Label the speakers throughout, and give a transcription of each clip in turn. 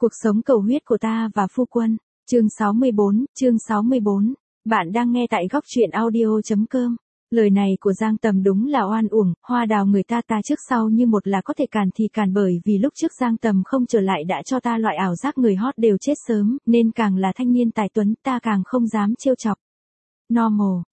Speaker 1: Cuộc sống cầu huyết của ta và phu quân. Chương 64. Bạn đang nghe tại góc truyện audio.com. Lời này của Giang Tầm đúng là oan uổng, hoa đào người ta trước sau như một là có thể cản thì cản, bởi vì lúc trước Giang Tầm không trở lại đã cho ta loại ảo giác người hot đều chết sớm, nên càng là thanh niên tài tuấn ta càng không dám trêu chọc. Normal,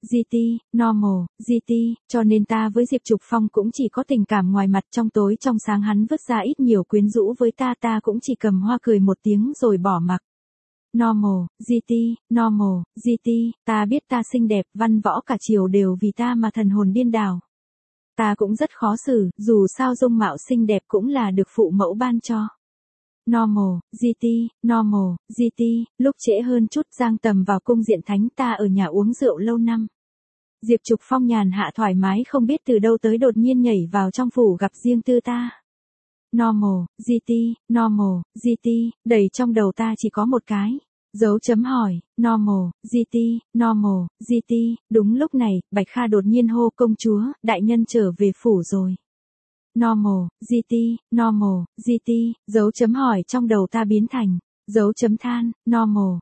Speaker 1: GT, cho nên ta với Diệp Trục Phong cũng chỉ có tình cảm ngoài mặt, trong tối trong sáng hắn vứt ra ít nhiều quyến rũ với ta cũng chỉ cầm hoa cười một tiếng rồi bỏ mặc. Normal, GT, ta biết ta xinh đẹp, văn võ cả triều đều vì ta mà thần hồn điên đảo. Ta cũng rất khó xử, dù sao dung mạo xinh đẹp cũng là được phụ mẫu ban cho. Normal, GT, lúc trễ hơn chút Giang Tầm vào cung diện thánh, ta ở nhà uống rượu lâu năm. Diệp Trục Phong nhàn hạ thoải mái không biết từ đâu tới đột nhiên nhảy vào trong phủ gặp riêng tư ta. Normal, GT, đầy trong đầu ta chỉ có một cái dấu chấm hỏi. Normal, GT, đúng lúc này, Bạch Kha đột nhiên hô: công chúa, đại nhân trở về phủ rồi. Normal, GT, dấu chấm hỏi trong đầu ta biến thành dấu chấm than. Normal,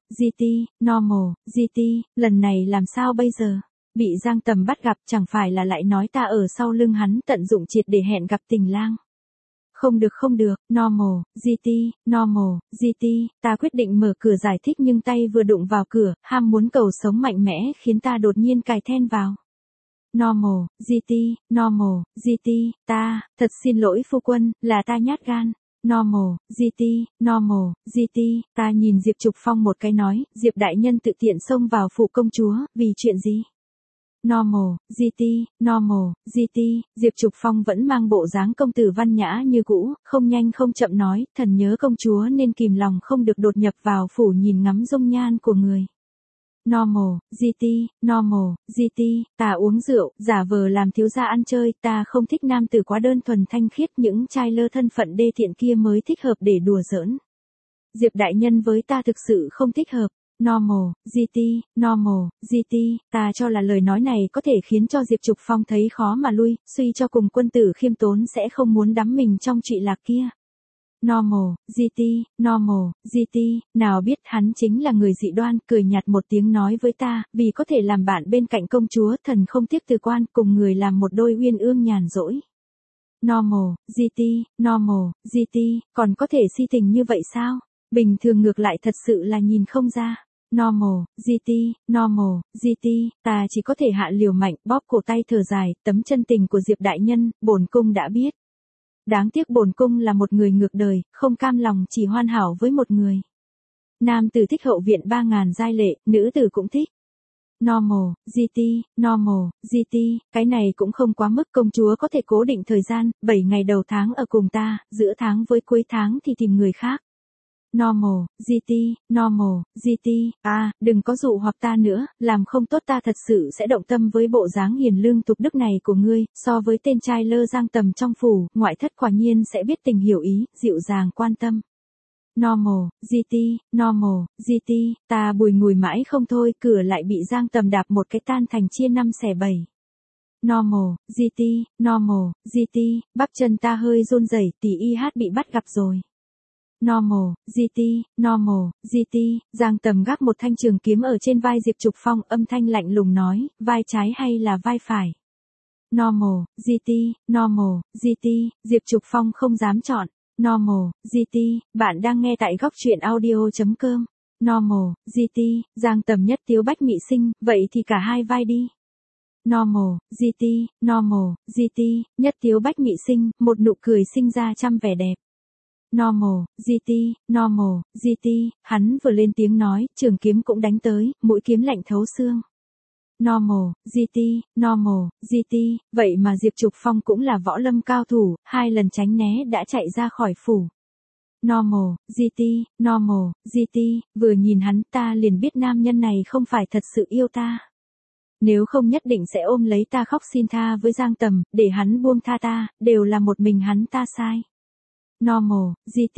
Speaker 1: GT, lần này làm sao bây giờ? Bị Giang Tầm bắt gặp chẳng phải là lại nói ta ở sau lưng hắn tận dụng triệt để hẹn gặp tình lang. Không được, Normal, GT, ta quyết định mở cửa giải thích, nhưng tay vừa đụng vào cửa, ham muốn cầu sống mạnh mẽ khiến ta đột nhiên cài then vào. Normal, GT, thật xin lỗi phu quân, là ta nhát gan. Normal, GT, ta nhìn Diệp Trục Phong một cái nói: Diệp đại nhân tự tiện xông vào phủ công chúa, vì chuyện gì? Normal, GT, Diệp Trục Phong vẫn mang bộ dáng công tử văn nhã như cũ, không nhanh không chậm nói: thần nhớ công chúa nên kìm lòng không được đột nhập vào phủ nhìn ngắm dung nhan của người. Normal, GT, ta uống rượu, giả vờ làm thiếu gia ăn chơi, ta không thích nam tử quá đơn thuần thanh khiết, những trai lơ thân phận đê tiện kia mới thích hợp để đùa giỡn. Diệp đại nhân với ta thực sự không thích hợp. Normal, GT, ta cho là lời nói này có thể khiến cho Diệp Trục Phong thấy khó mà lui, suy cho cùng quân tử khiêm tốn sẽ không muốn đắm mình trong trụy lạc kia. Normal, GT, nào biết hắn chính là người dị đoan, cười nhạt một tiếng nói với ta: vì có thể làm bạn bên cạnh công chúa, thần không tiếc từ quan, cùng người làm một đôi uyên ương nhàn rỗi. Normal, GT, còn có thể si tình như vậy sao? Bình thường ngược lại thật sự là nhìn không ra. Normal, GT, ta chỉ có thể hạ liều mạnh, bóp cổ tay thở dài, tấm chân tình của Diệp đại nhân, bổn cung đã biết. Đáng tiếc bổn cung là một người ngược đời, không cam lòng chỉ hoàn hảo với một người. Nam tử thích hậu viện 3000 giai lệ, nữ tử cũng thích. Normal, GT, cái này cũng không quá mức, công chúa có thể cố định thời gian, 7 ngày đầu tháng ở cùng ta, giữa tháng với cuối tháng thì tìm người khác. Normal, GT, đừng có dụ hoặc ta nữa, làm không tốt ta thật sự sẽ động tâm với bộ dáng hiền lương tục đức này của ngươi, so với tên trai lơ Giang Tầm trong phủ, ngoại thất quả nhiên sẽ biết tình hiểu ý, dịu dàng quan tâm. Normal, GT, ta bùi ngùi mãi không thôi, cửa lại bị Giang Tầm đạp một cái tan thành chia 5 xẻ 7. Normal, GT, bắp chân ta hơi run rẩy, tỷ y hát bị bắt gặp rồi. Normal, GT, Giang Tầm gác một thanh trường kiếm ở trên vai Diệp Trục Phong, âm thanh lạnh lùng nói: vai trái hay là vai phải? Normal, GT, Diệp Trục Phong không dám chọn. Normal, GT, bạn đang nghe tại góc truyện audio.com. Normal, GT, Giang Tầm nhất tiếu bách mị sinh, vậy thì cả hai vai đi. Normal, GT, nhất tiếu bách mị sinh, một nụ cười sinh ra trăm vẻ đẹp. Normal, GT, hắn vừa lên tiếng nói, trường kiếm cũng đánh tới, mũi kiếm lạnh thấu xương. Normal, GT, vậy mà Diệp Trục Phong cũng là võ lâm cao thủ, 2 lần tránh né đã chạy ra khỏi phủ. Normal, GT, vừa nhìn hắn ta liền biết nam nhân này không phải thật sự yêu ta. Nếu không nhất định sẽ ôm lấy ta khóc xin tha với Giang Tầm, để hắn buông tha ta, đều là một mình hắn ta sai. Normal,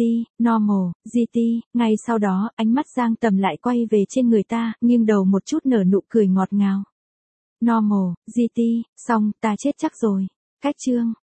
Speaker 1: GT, ngay sau đó, ánh mắt Giang Tầm lại quay về trên người ta, nghiêng đầu một chút nở nụ cười ngọt ngào. Normal, GT, xong, ta chết chắc rồi. Cách chương.